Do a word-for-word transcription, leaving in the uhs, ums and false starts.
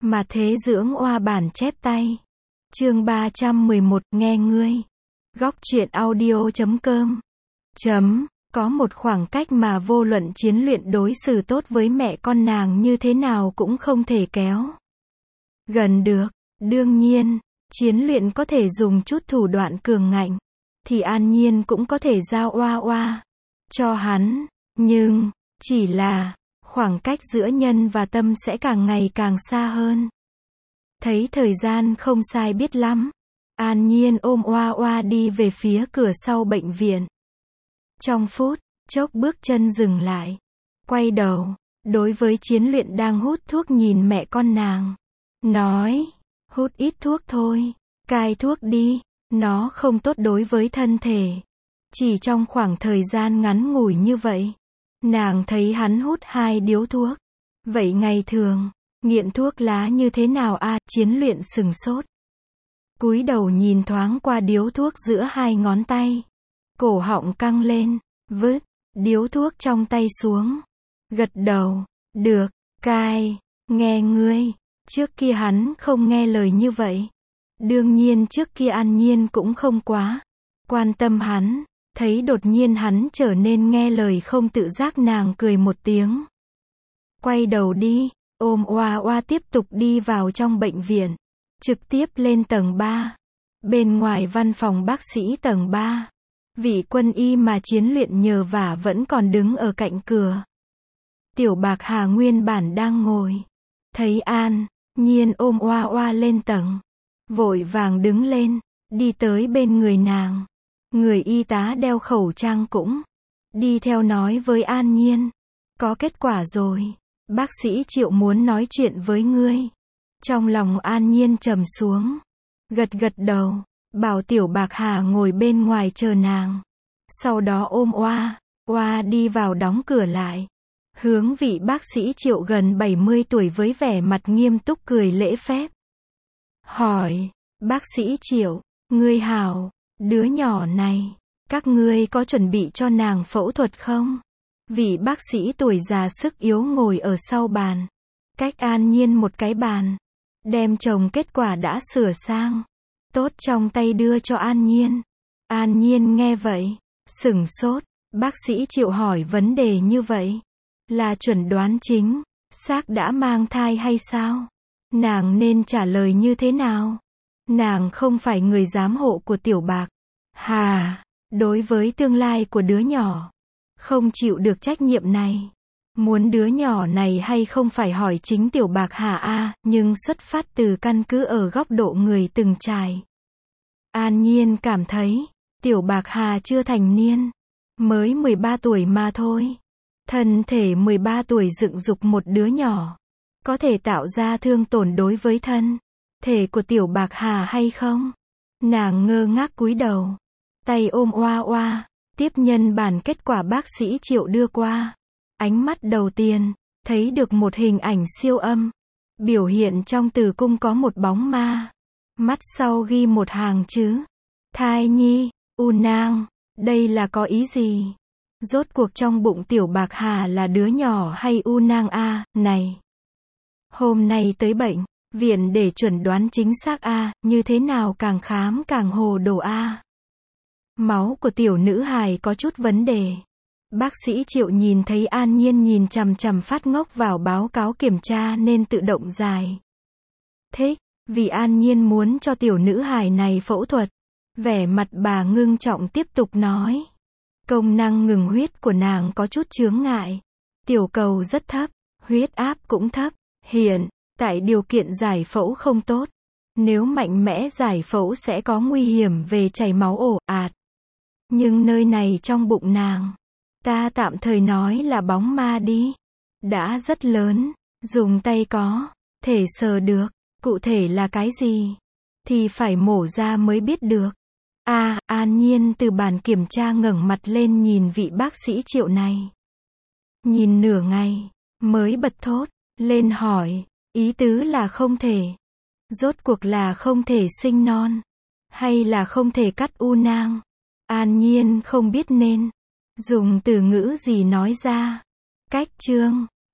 Mà thế dưỡng oa bản chép tay. Chương ba trăm mười một, nghe ngươi. Góc truyện audio chấm com. Chấm, có một khoảng cách mà vô luận chiến luyện đối xử tốt với mẹ con nàng như thế nào cũng không thể kéo gần được. Đương nhiên, chiến luyện có thể dùng chút thủ đoạn cường ngạnh, thì An Nhiên cũng có thể giao oa oa cho hắn, nhưng, chỉ là, khoảng cách giữa nhân và tâm sẽ càng ngày càng xa hơn. Thấy thời gian không sai biết lắm, An Nhiên ôm oa oa đi về phía cửa sau bệnh viện. Trong phút chốc bước chân dừng lại, quay đầu, đối với chiến luyện đang hút thuốc nhìn mẹ con nàng, nói, hút ít thuốc thôi, cai thuốc đi, nó không tốt đối với thân thể. Chỉ trong khoảng thời gian ngắn ngủi như vậy, nàng thấy hắn hút hai điếu thuốc. Vậy ngày thường, nghiện thuốc lá như thế nào a? À, chiến luyện sừng sốt. Cúi đầu nhìn thoáng qua điếu thuốc giữa hai ngón tay. Cổ họng căng lên, vứt điếu thuốc trong tay xuống. Gật đầu, được, cai, nghe ngươi. Trước kia hắn không nghe lời như vậy. Đương nhiên trước kia An Nhiên cũng không quá quan tâm hắn. Thấy đột nhiên hắn trở nên nghe lời không tự giác nàng cười một tiếng. Quay đầu đi, ôm oa oa tiếp tục đi vào trong bệnh viện. Trực tiếp lên tầng ba. Bên ngoài văn phòng bác sĩ tầng ba. Vị quân y mà chiến luyện nhờ vả vẫn còn đứng ở cạnh cửa. Tiểu Bạc Hà nguyên bản đang ngồi. Thấy An Nhiên ôm oa oa lên tầng. Vội vàng đứng lên, đi tới bên người nàng. Người y tá đeo khẩu trang cũng đi theo nói với An Nhiên. Có kết quả rồi. Bác sĩ Triệu muốn nói chuyện với ngươi. Trong lòng An Nhiên trầm xuống. Gật gật đầu. Bảo Tiểu Bạc Hà ngồi bên ngoài chờ nàng. Sau đó ôm oa oa đi vào đóng cửa lại. Hướng vị bác sĩ Triệu gần bảy mươi tuổi với vẻ mặt nghiêm túc cười lễ phép. Hỏi, bác sĩ Triệu, ngươi hảo, đứa nhỏ này, các ngươi có chuẩn bị cho nàng phẫu thuật không? Vị bác sĩ tuổi già sức yếu ngồi ở sau bàn. Cách An Nhiên một cái bàn. Đem chồng kết quả đã sửa sang. Tốt trong tay đưa cho An Nhiên. An Nhiên nghe vậy. Sửng sốt. Bác sĩ Triệu hỏi vấn đề như vậy. Là chuẩn đoán chính. Xác đã mang thai hay sao? Nàng nên trả lời như thế nào? Nàng không phải người giám hộ của Tiểu Bạc Hà. Đối với tương lai của đứa nhỏ. Không chịu được trách nhiệm này. Muốn đứa nhỏ này hay không phải hỏi chính Tiểu Bạc Hà a, nhưng xuất phát từ căn cứ ở góc độ người từng trải. An Nhiên cảm thấy, Tiểu Bạc Hà chưa thành niên. Mới mười ba tuổi mà thôi. Thân thể mười ba tuổi dựng dục một đứa nhỏ. Có thể tạo ra thương tổn đối với thân thể của Tiểu Bạc Hà hay không? Nàng ngơ ngác cúi đầu. Tay ôm oa oa. Tiếp nhân bản kết quả bác sĩ Triệu đưa qua. Ánh mắt đầu tiên, thấy được một hình ảnh siêu âm. Biểu hiện trong tử cung có một bóng ma. Mắt sau ghi một hàng chữ. Thai nhi, u nang, đây là có ý gì? Rốt cuộc trong bụng Tiểu Bạc Hà là đứa nhỏ hay u nang a, này? Hôm nay tới bệnh viện để chuẩn đoán chính xác a, như thế nào càng khám càng hồ đồ a. Máu của tiểu nữ hài có chút vấn đề. Bác sĩ Triệu nhìn thấy An Nhiên nhìn chằm chằm phát ngốc vào báo cáo kiểm tra nên tự động giải thích, vì An Nhiên muốn cho tiểu nữ hài này phẫu thuật. Vẻ mặt bà ngưng trọng tiếp tục nói. Công năng ngừng huyết của nàng có chút chướng ngại. Tiểu cầu rất thấp, huyết áp cũng thấp. Hiện tại điều kiện giải phẫu không tốt. Nếu mạnh mẽ giải phẫu sẽ có nguy hiểm về chảy máu ồ ạt. Nhưng nơi này trong bụng nàng, ta tạm thời nói là bóng ma đi. Đã rất lớn, dùng tay có thể sờ được, cụ thể là cái gì thì phải mổ ra mới biết được. A, à, An Nhiên từ bàn kiểm tra ngẩng mặt lên nhìn vị bác sĩ Triệu này. Nhìn nửa ngày, mới bật thốt lên hỏi, ý tứ là không thể. Rốt cuộc là không thể sinh non, hay là không thể cắt u nang? An Nhiên không biết nên dùng từ ngữ gì nói ra. Cách chương